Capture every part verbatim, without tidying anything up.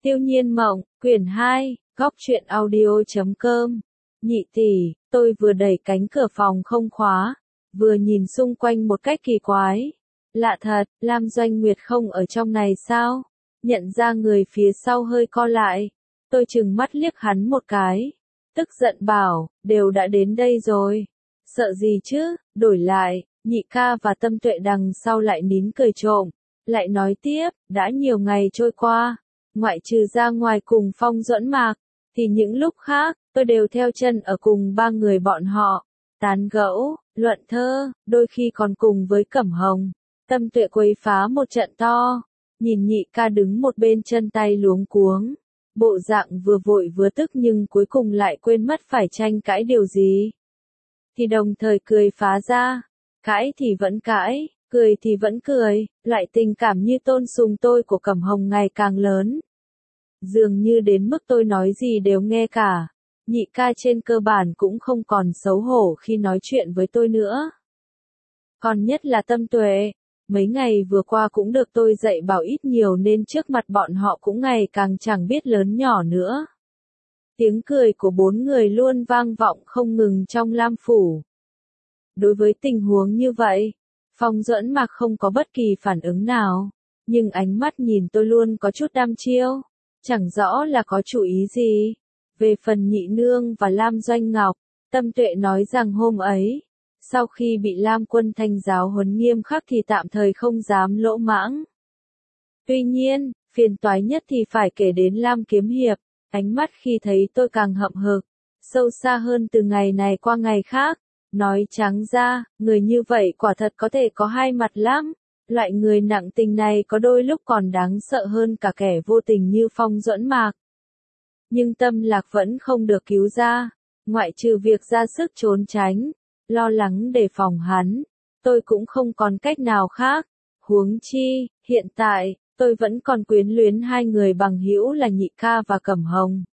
Tiêu Nhiên Mộng, quyển hai, góc truyện audio chấm com. Nhị tỷ, tôi vừa đẩy cánh cửa phòng không khóa, vừa nhìn xung quanh một cách kỳ quái. Lạ thật, Lam Doanh Nguyệt không ở trong này sao? Nhận ra người phía sau hơi co lại. Tôi trừng mắt liếc hắn một cái. Tức giận bảo, đều đã đến đây rồi. Sợ gì chứ, đổi lại, nhị ca và Tâm Tuệ đằng sau lại nín cười trộm. Lại nói tiếp, đã nhiều ngày trôi qua. Ngoại trừ ra ngoài cùng Phong Duẫn Mạc, thì những lúc khác, tôi đều theo chân ở cùng ba người bọn họ. Tán gẫu, luận thơ, đôi khi còn cùng với Cẩm Hồng. Tâm Tuệ quấy phá một trận to. Nhìn nhị ca đứng một bên chân tay luống cuống. Bộ dạng vừa vội vừa tức nhưng cuối cùng lại quên mất phải tranh cãi điều gì. Thì đồng thời cười phá ra. Cãi thì vẫn cãi, cười thì vẫn cười, lại tình cảm như tôn sùng tôi của Cẩm Hồng ngày càng lớn. Dường như đến mức tôi nói gì đều nghe cả. Nhị ca trên cơ bản cũng không còn xấu hổ khi nói chuyện với tôi nữa. Còn nhất là Tâm Tuệ. Mấy ngày vừa qua cũng được tôi dạy bảo ít nhiều nên trước mặt bọn họ cũng ngày càng chẳng biết lớn nhỏ nữa. Tiếng cười của bốn người luôn vang vọng không ngừng trong Lam Phủ. Đối với tình huống như vậy, Phong Duẫn Mạc không có bất kỳ phản ứng nào, nhưng ánh mắt nhìn tôi luôn có chút đăm chiêu, chẳng rõ là có chủ ý gì. Về phần Nhị Nương và Lam Doanh Ngọc, Tâm Tuệ nói rằng hôm ấy, sau khi bị Lam Quân Thanh giáo huấn nghiêm khắc thì tạm thời không dám lỗ mãng. Tuy nhiên, phiền toái nhất thì phải kể đến Lam Kiếm Hiệp, ánh mắt khi thấy tôi càng hậm hực, sâu xa hơn từ ngày này qua ngày khác. Nói trắng ra, người như vậy quả thật có thể có hai mặt lắm. Loại người nặng tình này có đôi lúc còn đáng sợ hơn cả kẻ vô tình như Phong Duẫn Mạc. Nhưng Tâm Lạc vẫn không được cứu ra. Ngoại trừ việc ra sức trốn tránh, lo lắng đề phòng hắn, tôi cũng không còn cách nào khác. Huống chi, hiện tại, tôi vẫn còn quyến luyến hai người bằng hữu là Nhị ca và Cẩm Hồng.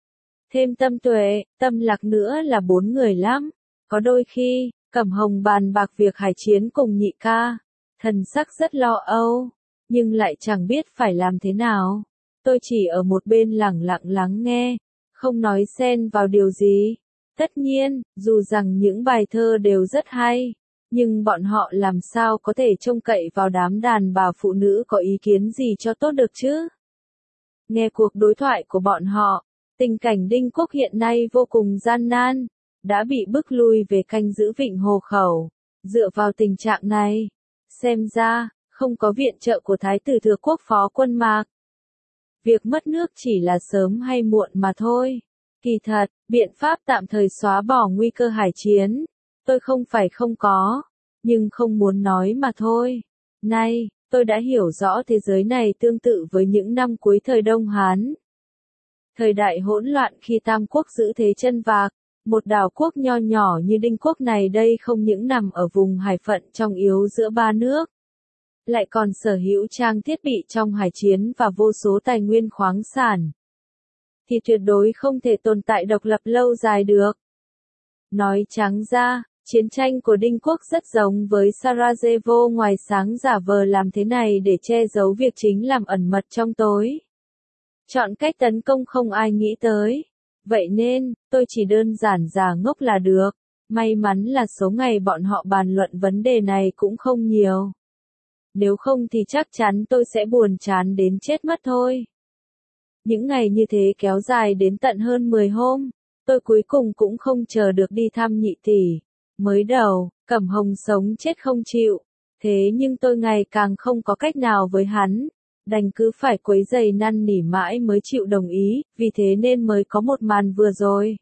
Thêm Tâm Tuệ, Tâm Lạc nữa là bốn người lắm. Có đôi khi, Cẩm Hồng bàn bạc việc hải chiến cùng nhị ca, thần sắc rất lo âu, nhưng lại chẳng biết phải làm thế nào. Tôi chỉ ở một bên lẳng lặng lắng nghe, không nói xen vào điều gì. Tất nhiên, dù rằng những bài thơ đều rất hay, nhưng bọn họ làm sao có thể trông cậy vào đám đàn bà phụ nữ có ý kiến gì cho tốt được chứ? Nghe cuộc đối thoại của bọn họ, tình cảnh Đinh Quốc hiện nay vô cùng gian nan. Đã bị bức lui về canh giữ Vịnh Hồ Khẩu. Dựa vào tình trạng này, xem ra, không có viện trợ của Thái tử Thừa Quốc Phó Quân Mạc. Việc mất nước chỉ là sớm hay muộn mà thôi. Kỳ thật, biện pháp tạm thời xóa bỏ nguy cơ hải chiến, tôi không phải không có, nhưng không muốn nói mà thôi. Nay, tôi đã hiểu rõ thế giới này tương tự với những năm cuối thời Đông Hán. Thời đại hỗn loạn khi Tam Quốc giữ thế chân vạc. Một đảo quốc nho nhỏ như Đinh Quốc này đây không những nằm ở vùng hải phận trong yếu giữa ba nước, lại còn sở hữu trang thiết bị trong hải chiến và vô số tài nguyên khoáng sản, thì tuyệt đối không thể tồn tại độc lập lâu dài được. Nói trắng ra, chiến tranh của Đinh Quốc rất giống với Sarajevo ngoài sáng giả vờ làm thế này để che giấu việc chính làm ẩn mật trong tối. Chọn cách tấn công không ai nghĩ tới. Vậy nên, tôi chỉ đơn giản giả ngốc là được. May mắn là số ngày bọn họ bàn luận vấn đề này cũng không nhiều. Nếu không thì chắc chắn tôi sẽ buồn chán đến chết mất thôi. Những ngày như thế kéo dài đến tận hơn mười hôm. Tôi cuối cùng cũng không chờ được đi thăm nhị tỷ. Mới đầu, Cẩm Hồng sống chết không chịu. Thế nhưng tôi ngày càng không có cách nào với hắn. Đành cứ phải quấy giày năn nỉ mãi mới chịu đồng ý, vì thế nên mới có một màn vừa rồi.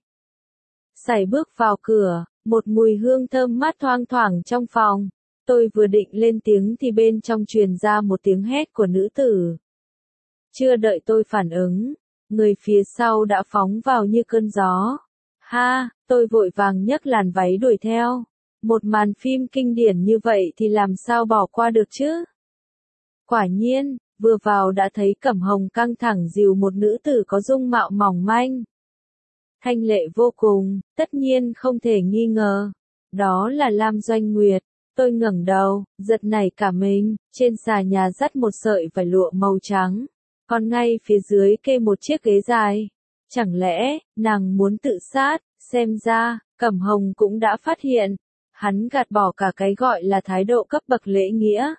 Sải bước vào cửa, một mùi hương thơm mát thoang thoảng trong phòng. Tôi vừa định lên tiếng thì bên trong truyền ra một tiếng hét của nữ tử. Chưa đợi tôi phản ứng, người phía sau đã phóng vào như cơn gió. Ha, tôi vội vàng nhấc làn váy đuổi theo. Một màn phim kinh điển như vậy thì làm sao bỏ qua được chứ? Quả nhiên, vừa vào đã thấy Cẩm Hồng căng thẳng dìu một nữ tử có dung mạo mỏng manh. Thanh lệ vô cùng, tất nhiên không thể nghi ngờ. Đó là Lam Doanh Nguyệt. Tôi ngẩng đầu, giật nảy cả mình, trên xà nhà dắt một sợi vải lụa màu trắng. còn ngay phía dưới kê một chiếc ghế dài. Chẳng lẽ, nàng muốn tự sát, xem ra, Cẩm Hồng cũng đã phát hiện. Hắn gạt bỏ cả cái gọi là thái độ cấp bậc lễ nghĩa.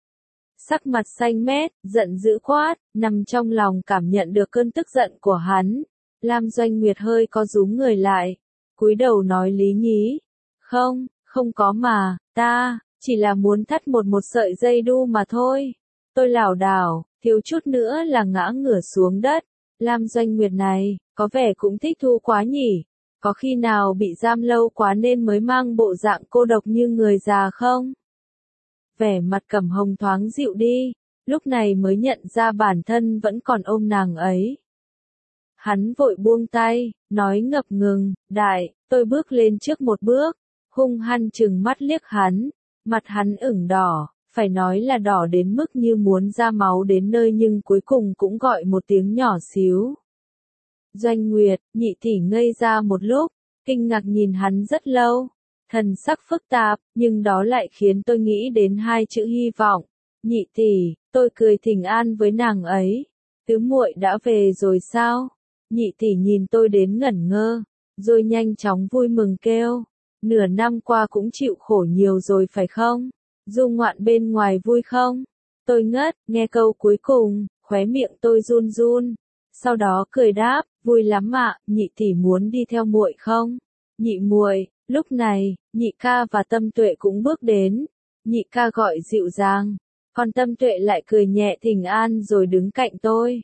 Sắc mặt xanh mét, giận dữ quát, nằm trong lòng cảm nhận được cơn tức giận của hắn. Lam Doanh Nguyệt hơi có rúm người lại, cúi đầu nói lý nhí. Không, không có mà, ta, chỉ là muốn thắt một một sợi dây đu mà thôi. Tôi lảo đảo, thiếu chút nữa là ngã ngửa xuống đất. Lam Doanh Nguyệt này, có vẻ cũng thích thú quá nhỉ. Có khi nào bị giam lâu quá nên mới mang bộ dạng cô độc như người già không? Vẻ mặt Cẩm Hồng thoáng dịu đi, lúc này mới nhận ra bản thân vẫn còn ôm nàng ấy. Hắn vội buông tay, nói ngập ngừng, đại, tôi bước lên trước một bước, hung hăng trừng mắt liếc hắn, mặt hắn ửng đỏ, phải nói là đỏ đến mức như muốn ra máu đến nơi nhưng cuối cùng cũng gọi một tiếng nhỏ xíu. Doanh Nguyệt, nhị tỷ ngây ra một lúc, kinh ngạc nhìn hắn rất lâu, thần sắc phức tạp, nhưng đó lại khiến tôi nghĩ đến hai chữ hy vọng. Nhị tỷ, tôi cười thỉnh an với nàng ấy. Tứ muội đã về rồi sao? Nhị tỷ nhìn tôi đến ngẩn ngơ, rồi nhanh chóng vui mừng kêu. Nửa năm qua cũng chịu khổ nhiều rồi phải không? Du ngoạn bên ngoài vui không? Tôi ngất, nghe câu cuối cùng, khóe miệng tôi run run. Sau đó cười đáp, vui lắm ạ, nhị tỷ muốn đi theo muội không? Nhị muội, lúc này, nhị ca và Tâm Tuệ cũng bước đến. Nhị ca gọi dịu dàng, còn Tâm Tuệ lại cười nhẹ thỉnh an rồi đứng cạnh tôi.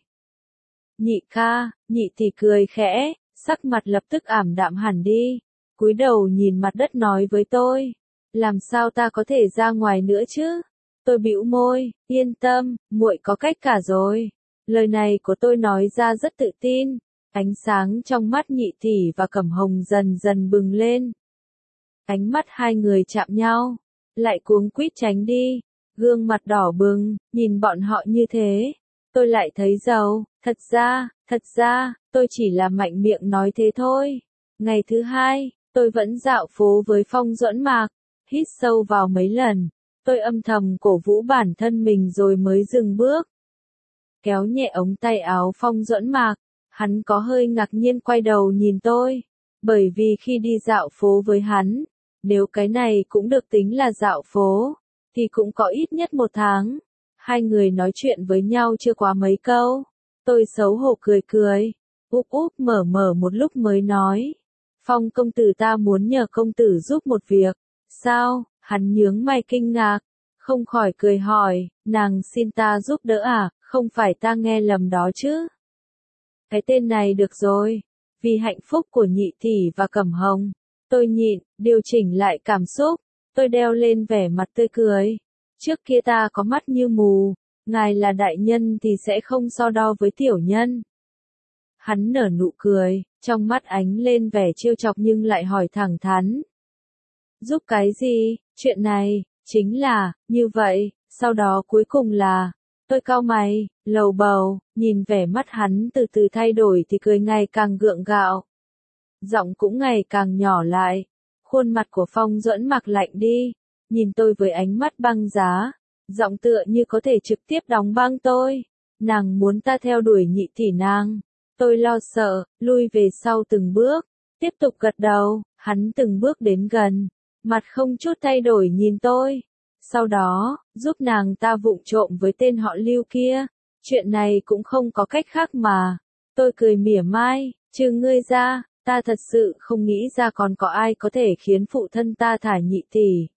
Nhị ca, nhị tỷ cười khẽ, sắc mặt lập tức ảm đạm hẳn đi, cúi đầu nhìn mặt đất nói với tôi, làm sao ta có thể ra ngoài nữa chứ? Tôi bĩu môi, yên tâm, muội có cách cả rồi. Lời này của tôi nói ra rất tự tin, ánh sáng trong mắt nhị tỷ và Cẩm Hồng dần dần bừng lên. Ánh mắt hai người chạm nhau, lại cuống quýt tránh đi, gương mặt đỏ bừng, nhìn bọn họ như thế. Tôi lại thấy giàu, thật ra, thật ra, tôi chỉ là mạnh miệng nói thế thôi. Ngày thứ hai, tôi vẫn dạo phố với Phong Duẫn Mạc, hít sâu vào mấy lần, tôi âm thầm cổ vũ bản thân mình rồi mới dừng bước. Kéo nhẹ ống tay áo Phong Duẫn Mạc, hắn có hơi ngạc nhiên quay đầu nhìn tôi, bởi vì khi đi dạo phố với hắn, nếu cái này cũng được tính là dạo phố, thì cũng có ít nhất một tháng. Hai người nói chuyện với nhau chưa quá mấy câu, tôi xấu hổ cười cười, úp úp mở mở một lúc mới nói. Phong công tử ta muốn nhờ công tử giúp một việc. Sao? Hắn nhướng mày kinh ngạc, không khỏi cười hỏi, nàng xin ta giúp đỡ à, không phải ta nghe lầm đó chứ? Cái tên này được rồi, vì hạnh phúc của nhị tỷ và Cẩm Hồng, tôi nhịn, điều chỉnh lại cảm xúc, tôi đeo lên vẻ mặt tươi cười. Trước kia ta có mắt như mù, ngài là đại nhân thì sẽ không so đo với tiểu nhân. Hắn nở nụ cười, trong mắt ánh lên vẻ trêu chọc nhưng lại hỏi thẳng thắn. Giúp cái gì? Chuyện này, chính là, như vậy, sau đó cuối cùng là, tôi cau mày, lầu bầu, nhìn vẻ mắt hắn từ từ thay đổi thì cười ngày càng gượng gạo. Giọng cũng ngày càng nhỏ lại, khuôn mặt của Phong Duẫn Mạc lạnh đi, nhìn tôi với ánh mắt băng giá, giọng tựa như có thể trực tiếp đóng băng tôi. Nàng muốn ta theo đuổi nhị tỷ nàng. Tôi lo sợ, lui về sau từng bước, tiếp tục gật đầu, hắn từng bước đến gần, mặt không chút thay đổi nhìn tôi. Sau đó, giúp nàng ta vụng trộm với tên họ Lưu kia, chuyện này cũng không có cách khác mà. Tôi cười mỉa mai, trừ ngươi ra, ta thật sự không nghĩ ra còn có ai có thể khiến phụ thân ta thả nhị tỷ.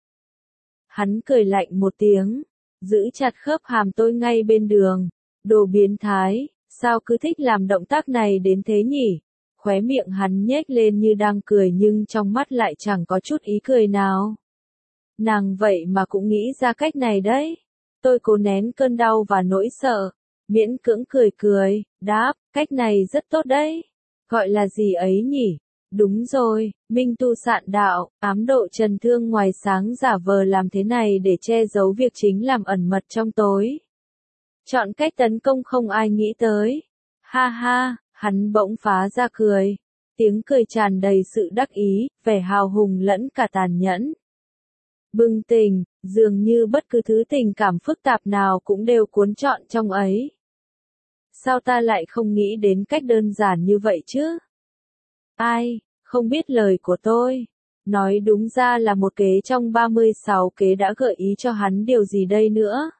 Hắn cười lạnh một tiếng, giữ chặt khớp hàm tôi ngay bên đường. Đồ biến thái, sao cứ thích làm động tác này đến thế nhỉ? Khóe miệng hắn nhếch lên như đang cười nhưng trong mắt lại chẳng có chút ý cười nào. Nàng vậy mà cũng nghĩ ra cách này đấy. Tôi cố nén cơn đau và nỗi sợ, miễn cưỡng cười cười, đáp, cách này rất tốt đấy. Gọi là gì ấy nhỉ? Đúng rồi, minh tu sạn đạo, ám độ trần thương ngoài sáng giả vờ làm thế này để che giấu việc chính làm ẩn mật trong tối. Chọn cách tấn công không ai nghĩ tới. Ha ha, hắn bỗng phá ra cười. Tiếng cười tràn đầy sự đắc ý, vẻ hào hùng lẫn cả tàn nhẫn. Bừng tỉnh, dường như bất cứ thứ tình cảm phức tạp nào cũng đều cuốn trọn trong ấy. Sao ta lại không nghĩ đến cách đơn giản như vậy chứ? Ai, không biết lời của tôi. Nói đúng ra là một kế trong ba mươi sáu kế đã gợi ý cho hắn điều gì đây nữa?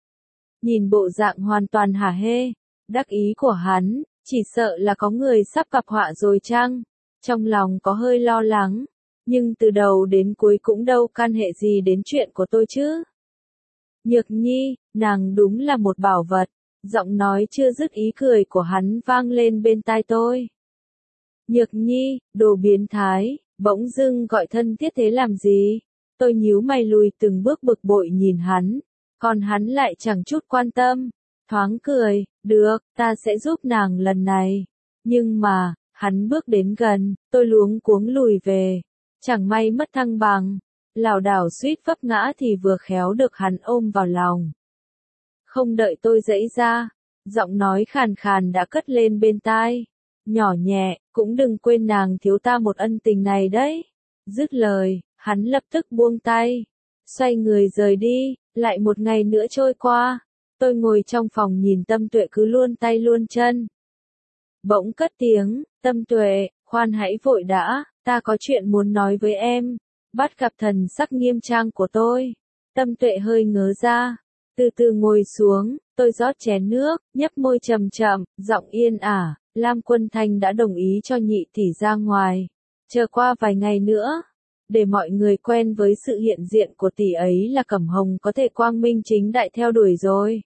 Nhìn bộ dạng hoàn toàn hả hê, đắc ý của hắn, chỉ sợ là có người sắp gặp họa rồi chăng? Trong lòng có hơi lo lắng, nhưng từ đầu đến cuối cũng đâu can hệ gì đến chuyện của tôi chứ. Nhược Nhi, nàng đúng là một bảo vật. Giọng nói chưa dứt ý cười của hắn vang lên bên tai tôi. Nhược Nhi, đồ biến thái, bỗng dưng gọi thân thiết thế làm gì? Tôi nhíu mày lùi từng bước bực bội nhìn hắn, còn hắn lại chẳng chút quan tâm. Thoáng cười, được, ta sẽ giúp nàng lần này. Nhưng mà, hắn bước đến gần, tôi luống cuống lùi về. Chẳng may mất thăng bằng, lảo đảo suýt vấp ngã thì vừa khéo được hắn ôm vào lòng. Không đợi tôi giãy ra, giọng nói khàn khàn đã cất lên bên tai. Nhỏ nhẹ, cũng đừng quên nàng thiếu ta một ân tình này đấy. Dứt lời, hắn lập tức buông tay, xoay người rời đi. Lại một ngày nữa trôi qua, tôi ngồi trong phòng nhìn Tâm Tuệ cứ luôn tay luôn chân. Bỗng cất tiếng, Tâm Tuệ, khoan hãy vội đã, ta có chuyện muốn nói với em. Bắt gặp thần sắc nghiêm trang của tôi, Tâm Tuệ hơi ngớ ra, từ từ ngồi xuống, tôi rót chén nước, nhấp môi chậm chậm, giọng yên ả, Lam Quân Thanh đã đồng ý cho nhị tỷ ra ngoài, chờ qua vài ngày nữa, để mọi người quen với sự hiện diện của tỷ ấy là Cẩm Hồng có thể quang minh chính đại theo đuổi rồi.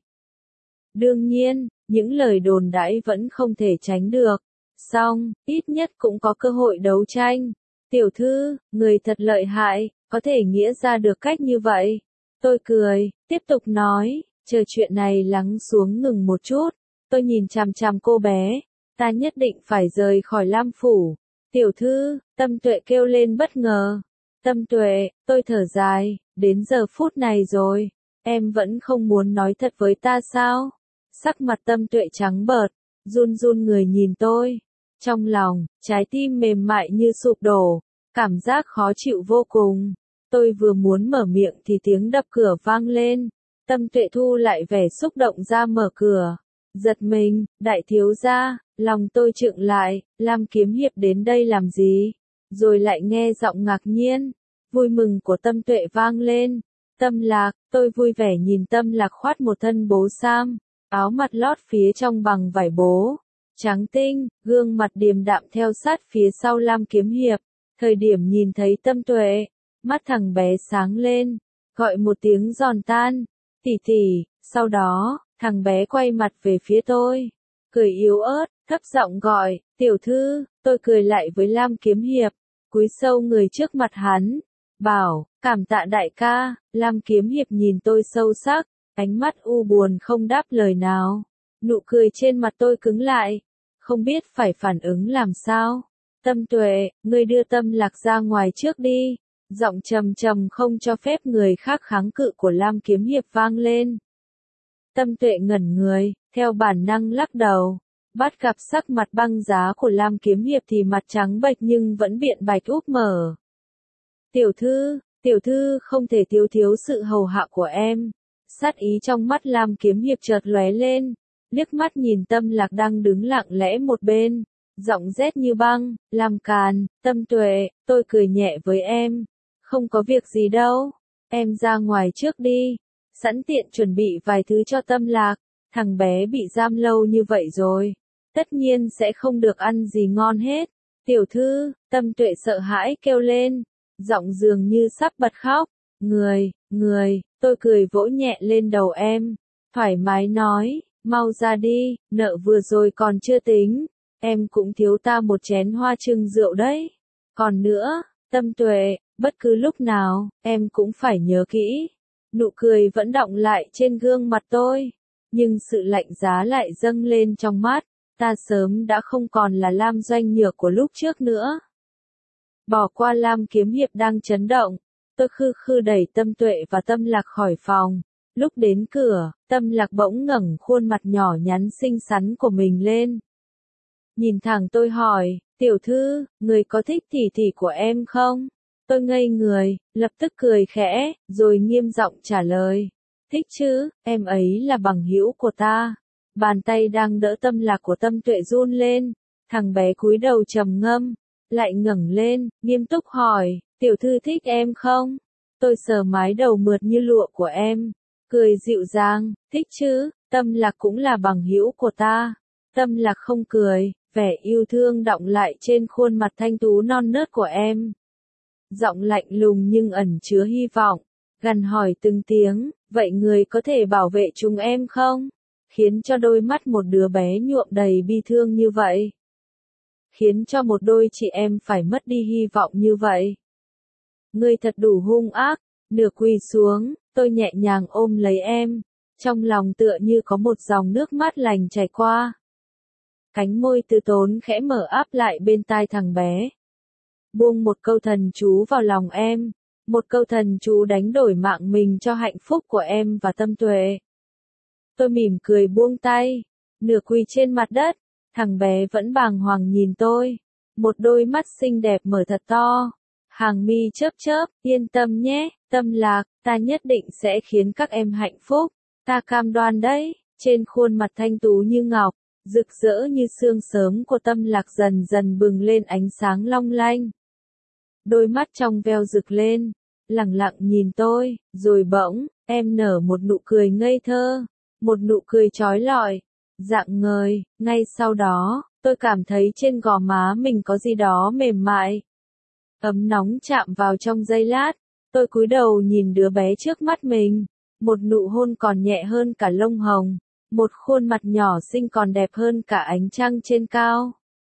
Đương nhiên, những lời đồn đãi vẫn không thể tránh được, song, ít nhất cũng có cơ hội đấu tranh. Tiểu thư, người thật lợi hại, có thể nghĩ ra được cách như vậy. Tôi cười, tiếp tục nói, chờ chuyện này lắng xuống ngừng một chút. Tôi nhìn chằm chằm cô bé, ta nhất định phải rời khỏi Lam Phủ. Tiểu thư, Tâm Tuệ kêu lên bất ngờ. Tâm Tuệ, tôi thở dài, đến giờ phút này rồi, em vẫn không muốn nói thật với ta sao? Sắc mặt Tâm Tuệ trắng bợt, run run người nhìn tôi. Trong lòng, trái tim mềm mại như sụp đổ, cảm giác khó chịu vô cùng. Tôi vừa muốn mở miệng thì tiếng đập cửa vang lên. Tâm Tuệ thu lại vẻ xúc động ra mở cửa. Giật mình, đại thiếu gia, lòng tôi chựng lại, Lam Kiếm Hiệp đến đây làm gì? Rồi lại nghe giọng ngạc nhiên, vui mừng của Tâm Tuệ vang lên. Tâm Lạc, tôi vui vẻ nhìn Tâm Lạc khoát một thân bố sam, áo mặt lót phía trong bằng vải bố. Trắng tinh, gương mặt điềm đạm theo sát phía sau Lam Kiếm Hiệp. Thời điểm nhìn thấy Tâm Tuệ, mắt thằng bé sáng lên, gọi một tiếng giòn tan, tỷ tỷ, sau đó, thằng bé quay mặt về phía tôi, cười yếu ớt, thấp giọng gọi, tiểu thư, tôi cười lại với Lam Kiếm Hiệp, cúi sâu người trước mặt hắn, bảo, cảm tạ đại ca. Lam Kiếm Hiệp nhìn tôi sâu sắc, ánh mắt u buồn không đáp lời nào, nụ cười trên mặt tôi cứng lại, không biết phải phản ứng làm sao. Tâm Tuệ, ngươi đưa Tâm Lạc ra ngoài trước đi. Giọng trầm trầm không cho phép người khác kháng cự của Lam Kiếm Hiệp vang lên. Tâm Tuệ ngẩn người, theo bản năng lắc đầu. Bắt gặp sắc mặt băng giá của Lam Kiếm Hiệp thì mặt trắng bệch nhưng vẫn biện bạch úp mở. Tiểu thư, tiểu thư không thể thiếu thiếu sự hầu hạ của em. Sát ý trong mắt Lam Kiếm Hiệp chợt lóe lên, liếc mắt nhìn Tâm Lạc đang đứng lặng lẽ một bên. Giọng rét như băng, làm càn, Tâm Tuệ, tôi cười nhẹ với em. Không có việc gì đâu, em ra ngoài trước đi, sẵn tiện chuẩn bị vài thứ cho Tâm Lạc, thằng bé bị giam lâu như vậy rồi, tất nhiên sẽ không được ăn gì ngon hết. Tiểu thư, Tâm Tuệ sợ hãi kêu lên, giọng dường như sắp bật khóc, người, người, tôi cười vỗ nhẹ lên đầu em, thoải mái nói, mau ra đi, nợ vừa rồi còn chưa tính, em cũng thiếu ta một chén hoa trưng rượu đấy. Còn nữa, Tâm Tuệ, bất cứ lúc nào, em cũng phải nhớ kỹ. Nụ cười vẫn đọng lại trên gương mặt tôi, nhưng sự lạnh giá lại dâng lên trong mắt, ta sớm đã không còn là Lam Doanh Nhược của lúc trước nữa. Bỏ qua Lam Kiếm Hiệp đang chấn động, tôi khư khư đẩy Tâm Tuệ và Tâm Lạc khỏi phòng. Lúc đến cửa, Tâm Lạc bỗng ngẩng khuôn mặt nhỏ nhắn xinh xắn của mình lên. Nhìn thẳng tôi hỏi, tiểu thư, người có thích tỷ tỷ của em không? Tôi ngây người, lập tức cười khẽ, rồi nghiêm giọng trả lời. Thích chứ, em ấy là bằng hữu của ta. Bàn tay đang đỡ Tâm Lạc của Tâm Tuệ run lên, thằng bé cúi đầu trầm ngâm, lại ngẩng lên, nghiêm túc hỏi, tiểu thư thích em không? Tôi sờ mái đầu mượt như lụa của em, cười dịu dàng, thích chứ, Tâm Lạc cũng là bằng hữu của ta. Tâm Lạc không cười, vẻ yêu thương đọng lại trên khuôn mặt thanh tú non nớt của em. Giọng lạnh lùng nhưng ẩn chứa hy vọng, gằn hỏi từng tiếng, vậy người có thể bảo vệ chúng em không? Khiến cho đôi mắt một đứa bé nhuộm đầy bi thương như vậy. Khiến cho một đôi chị em phải mất đi hy vọng như vậy. Ngươi thật đủ hung ác, nửa quỳ xuống, tôi nhẹ nhàng ôm lấy em, trong lòng tựa như có một dòng nước mát lành chảy qua. Cánh môi từ tốn khẽ mở áp lại bên tai thằng bé. Buông một câu thần chú vào lòng em, một câu thần chú đánh đổi mạng mình cho hạnh phúc của em và Tâm Tuệ. Tôi mỉm cười buông tay, nửa quỳ trên mặt đất, thằng bé vẫn bàng hoàng nhìn tôi, một đôi mắt xinh đẹp mở thật to, hàng mi chớp chớp, yên tâm nhé, Tâm Lạc, ta nhất định sẽ khiến các em hạnh phúc, ta cam đoan đấy. Trên khuôn mặt thanh tú như ngọc, rực rỡ như sương sớm của Tâm Lạc dần dần bừng lên ánh sáng long lanh. Đôi mắt trong veo rực lên, lẳng lặng nhìn tôi, rồi bỗng, em nở một nụ cười ngây thơ, một nụ cười trói lọi, rạng ngời, ngay sau đó, tôi cảm thấy trên gò má mình có gì đó mềm mại. Ấm nóng chạm vào trong giây lát, tôi cúi đầu nhìn đứa bé trước mắt mình, một nụ hôn còn nhẹ hơn cả lông hồng, một khuôn mặt nhỏ xinh còn đẹp hơn cả ánh trăng trên cao.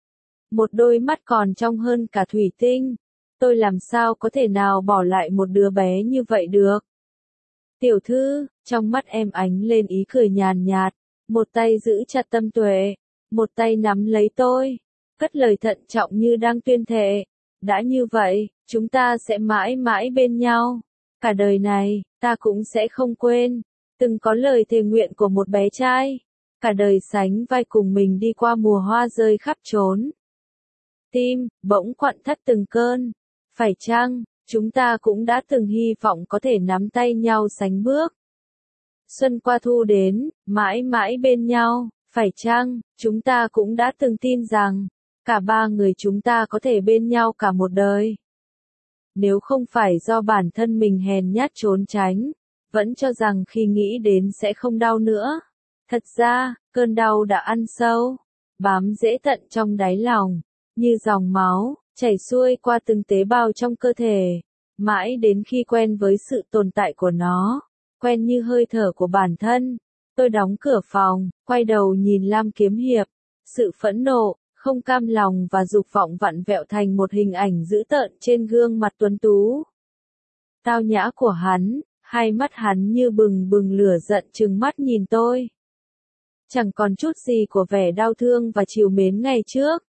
Một đôi mắt còn trong hơn cả thủy tinh. Tôi làm sao có thể nào bỏ lại một đứa bé như vậy được? Tiểu thư, trong mắt em ánh lên ý cười nhàn nhạt, một tay giữ chặt Tâm Tuệ, một tay nắm lấy tôi, cất lời thận trọng như đang tuyên thệ. Đã như vậy, chúng ta sẽ mãi mãi bên nhau. Cả đời này, ta cũng sẽ không quên. Từng có lời thề nguyện của một bé trai. Cả đời sánh vai cùng mình đi qua mùa hoa rơi khắp trốn. Tim, bỗng quặn thắt từng cơn. Phải chăng, chúng ta cũng đã từng hy vọng có thể nắm tay nhau sánh bước. Xuân qua thu đến, mãi mãi bên nhau, phải chăng, chúng ta cũng đã từng tin rằng, cả ba người chúng ta có thể bên nhau cả một đời. Nếu không phải do bản thân mình hèn nhát trốn tránh, vẫn cho rằng khi nghĩ đến sẽ không đau nữa. Thật ra, cơn đau đã ăn sâu, bám rễ tận trong đáy lòng, như dòng máu, chảy xuôi qua từng tế bào trong cơ thể, mãi đến khi quen với sự tồn tại của nó, quen như hơi thở của bản thân. Tôi đóng cửa phòng, quay đầu nhìn Lam Kiếm Hiệp, sự phẫn nộ, không cam lòng và dục vọng vặn vẹo thành một hình ảnh dữ tợn trên gương mặt tuấn tú. Tao nhã của hắn, hai mắt hắn như bừng bừng lửa giận trừng mắt nhìn tôi. Chẳng còn chút gì của vẻ đau thương và trìu mến ngày trước.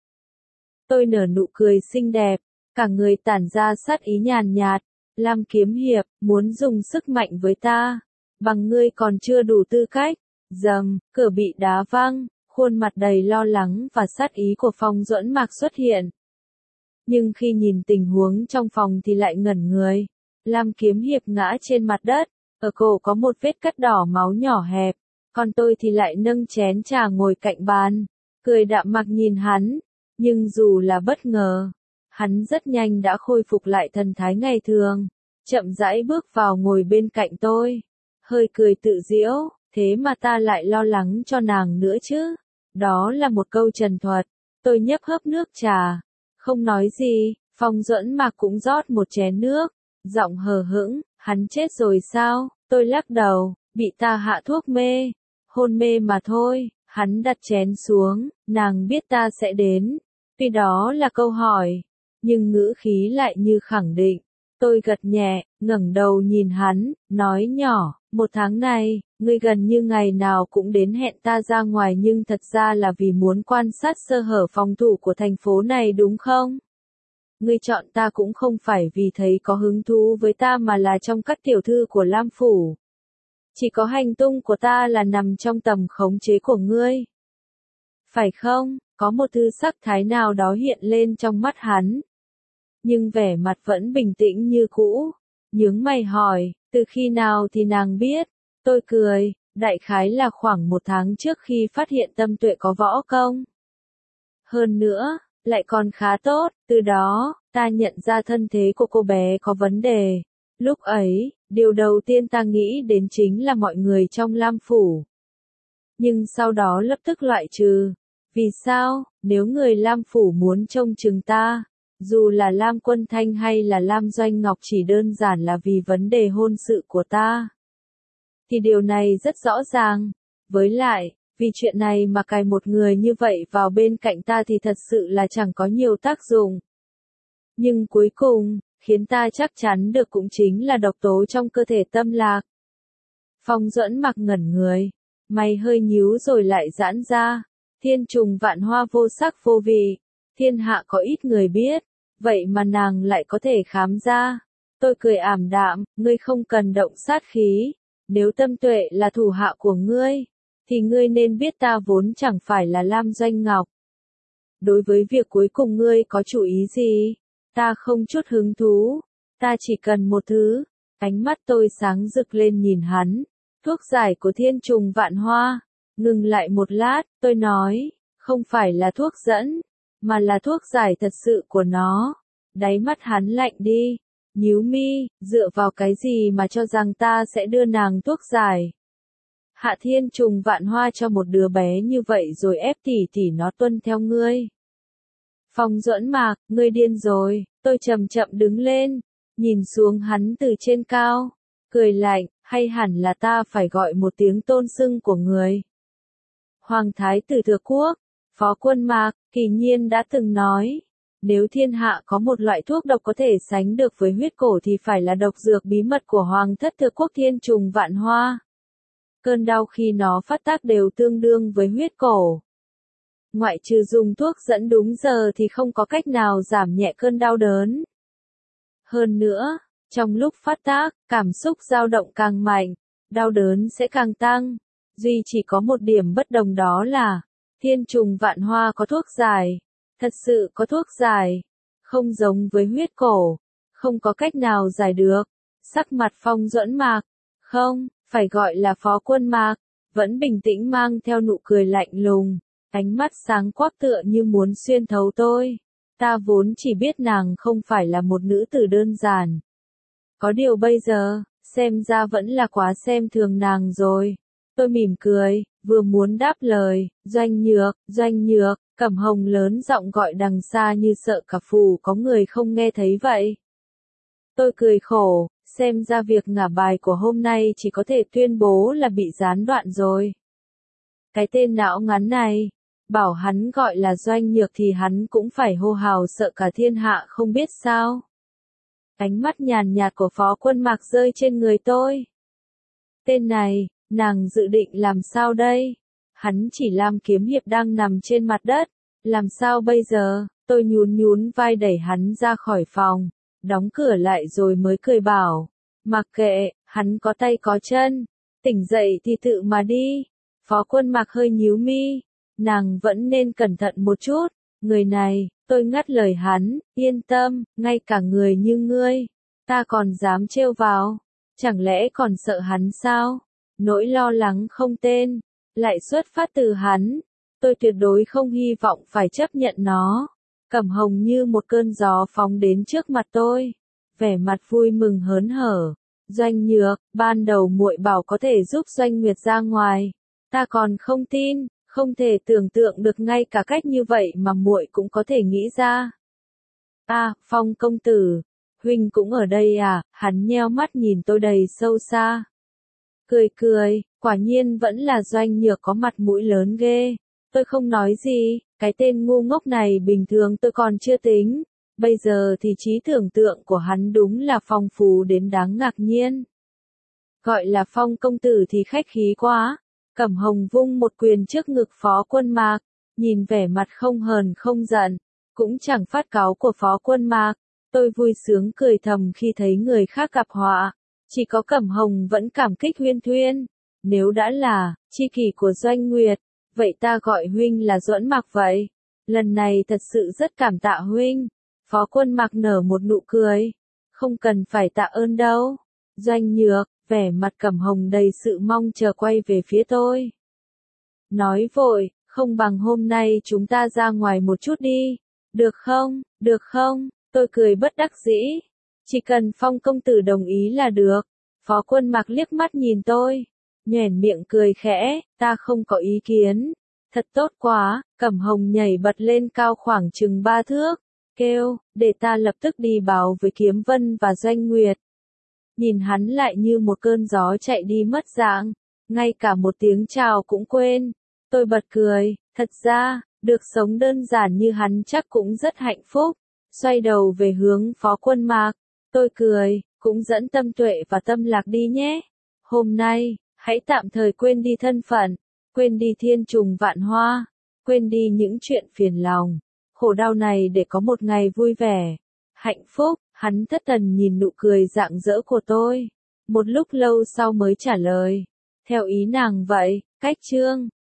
Tôi nở nụ cười xinh đẹp, cả người tản ra sát ý nhàn nhạt. Lam Kiếm Hiệp, muốn dùng sức mạnh với ta, bằng ngươi còn chưa đủ tư cách. Dầm, cửa bị đá văng, khuôn mặt đầy lo lắng và sát ý của Phong Duẫn Mạc xuất hiện. Nhưng khi nhìn tình huống trong phòng thì lại ngẩn người. Lam Kiếm Hiệp ngã trên mặt đất, ở cổ có một vết cắt đỏ máu nhỏ hẹp, còn tôi thì lại nâng chén trà ngồi cạnh bàn, cười đạm mạc nhìn hắn. Nhưng dù là bất ngờ, hắn rất nhanh đã khôi phục lại thần thái ngày thường, chậm rãi bước vào ngồi bên cạnh tôi, hơi cười tự giễu, thế mà ta lại lo lắng cho nàng nữa chứ. Đó là một câu trần thuật. Tôi nhấp hớp nước trà, không nói gì. Phong Duẫn Mạc cũng rót một chén nước, giọng hờ hững, hắn chết rồi sao? Tôi lắc đầu, bị ta hạ thuốc mê, hôn mê mà thôi. Hắn đặt chén xuống, nàng biết ta sẽ đến. Tuy đó là câu hỏi, nhưng ngữ khí lại như khẳng định. Tôi gật nhẹ, ngẩng đầu nhìn hắn, nói nhỏ, một tháng này, ngươi gần như ngày nào cũng đến hẹn ta ra ngoài nhưng thật ra là vì muốn quan sát sơ hở phòng thủ của thành phố này đúng không? Ngươi chọn ta cũng không phải vì thấy có hứng thú với ta mà là trong các tiểu thư của Lam Phủ. Chỉ có hành tung của ta là nằm trong tầm khống chế của ngươi. Phải không? Có một thứ sắc thái nào đó hiện lên trong mắt hắn. Nhưng vẻ mặt vẫn bình tĩnh như cũ. Nhướng mày hỏi, từ khi nào thì nàng biết? Tôi cười, Đại khái là khoảng một tháng trước khi phát hiện Tâm Tuệ có võ công. Hơn nữa, lại còn khá tốt, từ đó, ta nhận ra thân thế của cô bé có vấn đề. Lúc ấy, điều đầu tiên ta nghĩ đến chính là mọi người trong Lam Phủ. Nhưng sau đó lập tức loại trừ. Vì sao, nếu người Lam Phủ muốn trông chừng ta, dù là Lam Quân Thanh hay là Lam Doanh Ngọc chỉ đơn giản là vì vấn đề hôn sự của ta, thì điều này rất rõ ràng. Với lại, vì chuyện này mà cài một người như vậy vào bên cạnh ta thì thật sự là chẳng có nhiều tác dụng. Nhưng cuối cùng, khiến ta chắc chắn được cũng chính là độc tố trong cơ thể Tâm Lạc. Phong Duẫn Mặc ngẩn người, mày hơi nhíu rồi lại giãn ra. Thiên trùng vạn hoa vô sắc vô vị, thiên hạ có ít người biết, vậy mà nàng lại có thể khám ra. Tôi cười ảm đạm, ngươi không cần động sát khí, nếu Tâm Tuệ là thủ hạ của ngươi, thì ngươi nên biết ta vốn chẳng phải là Lam Doanh Ngọc. Đối với việc cuối cùng ngươi có chủ ý gì? Ta không chút hứng thú, ta chỉ cần một thứ. Ánh mắt tôi sáng rực lên nhìn hắn, thuốc giải của thiên trùng vạn hoa. Ngừng lại một lát, tôi nói, không phải là thuốc dẫn, mà là thuốc giải thật sự của nó. Đáy mắt hắn lạnh đi, nhíu mi, dựa vào cái gì mà cho rằng ta sẽ đưa nàng thuốc giải. Hạ thiên trùng vạn hoa cho một đứa bé như vậy rồi ép tỉ tỉ nó tuân theo ngươi. Phong Duẫn Mạc, ngươi điên rồi, tôi chậm chậm đứng lên, nhìn xuống hắn từ trên cao, cười lạnh, hay hẳn là ta phải gọi một tiếng tôn xưng của người. Hoàng thái tử Thừa Quốc, Phó Quân Mạc, kỳ nhiên đã từng nói, nếu thiên hạ có một loại thuốc độc có thể sánh được với huyết cổ thì phải là độc dược bí mật của Hoàng thất Thừa Quốc thiên trùng vạn hoa. Cơn đau khi nó phát tác đều tương đương với huyết cổ. Ngoại trừ dùng thuốc dẫn đúng giờ thì không có cách nào giảm nhẹ cơn đau đớn. Hơn nữa, trong lúc phát tác, cảm xúc dao động càng mạnh, đau đớn sẽ càng tăng. Duy chỉ có một điểm bất đồng đó là, thiên trùng vạn hoa có thuốc giải, thật sự có thuốc giải, không giống với huyết cổ, không có cách nào giải được. Sắc mặt Phong Duẫn Mạc, không, phải gọi là Phó Quân Mạc, vẫn bình tĩnh mang theo nụ cười lạnh lùng, ánh mắt sáng quắc tựa như muốn xuyên thấu tôi. Ta vốn chỉ biết nàng không phải là một nữ tử đơn giản. Có điều bây giờ, xem ra vẫn là quá xem thường nàng rồi. Tôi mỉm cười, vừa muốn đáp lời, Doanh Nhược, Doanh Nhược, Cẩm Hồng lớn giọng gọi đằng xa như sợ cả phủ có người không nghe thấy vậy. Tôi cười khổ, xem ra việc ngả bài của hôm nay chỉ có thể tuyên bố là bị gián đoạn rồi. Cái tên não ngắn này, bảo hắn gọi là Doanh Nhược thì hắn cũng phải hô hào sợ cả thiên hạ không biết sao. Ánh mắt nhàn nhạt của Phó Quân Mạc rơi trên người tôi. Tên này, nàng dự định làm sao đây? Hắn chỉ Lam Kiếm Hiệp đang nằm trên mặt đất, làm sao bây giờ? Tôi nhún nhún vai đẩy hắn ra khỏi phòng, đóng cửa lại rồi mới cười bảo, mặc kệ, hắn có tay có chân, tỉnh dậy thì tự mà đi. Phó Quân Mạc hơi nhíu mi, nàng vẫn nên cẩn thận một chút, người này, tôi ngắt lời hắn, yên tâm, ngay cả người như ngươi, ta còn dám trêu vào, chẳng lẽ còn sợ hắn sao? Nỗi lo lắng không tên, lại xuất phát từ hắn, tôi tuyệt đối không hy vọng phải chấp nhận nó. Cẩm Hồng như một cơn gió phóng đến trước mặt tôi, vẻ mặt vui mừng hớn hở. Doanh Nhược, ban đầu muội bảo có thể giúp Doanh Nguyệt ra ngoài, ta còn không tin, không thể tưởng tượng được ngay cả cách như vậy mà muội cũng có thể nghĩ ra. À, Phong công tử, huynh cũng ở đây à? Hắn nheo mắt nhìn tôi đầy sâu xa. Cười cười, quả nhiên vẫn là Doanh Nhược có mặt mũi lớn ghê. Tôi không nói gì, cái tên ngu ngốc này bình thường tôi còn chưa tính, bây giờ thì trí tưởng tượng của hắn đúng là phong phú đến đáng ngạc nhiên. Gọi là Phong công tử thì khách khí quá. Cẩm Hồng vung một quyền trước ngực Phó Quân Mạc, nhìn vẻ mặt không hờn không giận, cũng chẳng phát cáu của Phó Quân Mạc. Tôi vui sướng cười thầm khi thấy người khác gặp họa, chỉ có Cẩm Hồng vẫn cảm kích huyên thuyên. Nếu đã là tri kỷ của Doanh Nguyệt, vậy ta gọi huynh là Duẫn Mạc vậy. Lần này thật sự rất cảm tạ huynh. Phó Quân Mạc nở một nụ cười. Không cần phải tạ ơn đâu. Doanh Nhược, vẻ mặt Cẩm Hồng đầy sự mong chờ quay về phía tôi. Nói vội, không bằng hôm nay chúng ta ra ngoài một chút đi. Được không, được không, tôi cười bất đắc dĩ. Chỉ cần Phong công tử đồng ý là được. Phó Quân Mạc liếc mắt nhìn tôi, nhoẻn miệng cười khẽ, ta không có ý kiến. Thật tốt quá, Cẩm Hồng nhảy bật lên cao khoảng chừng ba thước, kêu, để ta lập tức đi báo với Kiếm Vân và Doanh Nguyệt. Nhìn hắn lại như một cơn gió chạy đi mất dạng, ngay cả một tiếng chào cũng quên. Tôi bật cười, thật ra, được sống đơn giản như hắn chắc cũng rất hạnh phúc. Xoay đầu về hướng Phó Quân Mạc, tôi cười, cũng dẫn Tâm Tuệ và Tâm Lạc đi nhé. Hôm nay, hãy tạm thời quên đi thân phận, quên đi thiên trùng vạn hoa, quên đi những chuyện phiền lòng, khổ đau này để có một ngày vui vẻ, hạnh phúc. Hắn thất thần nhìn nụ cười rạng rỡ của tôi, một lúc lâu sau mới trả lời, theo ý nàng vậy, cách chương.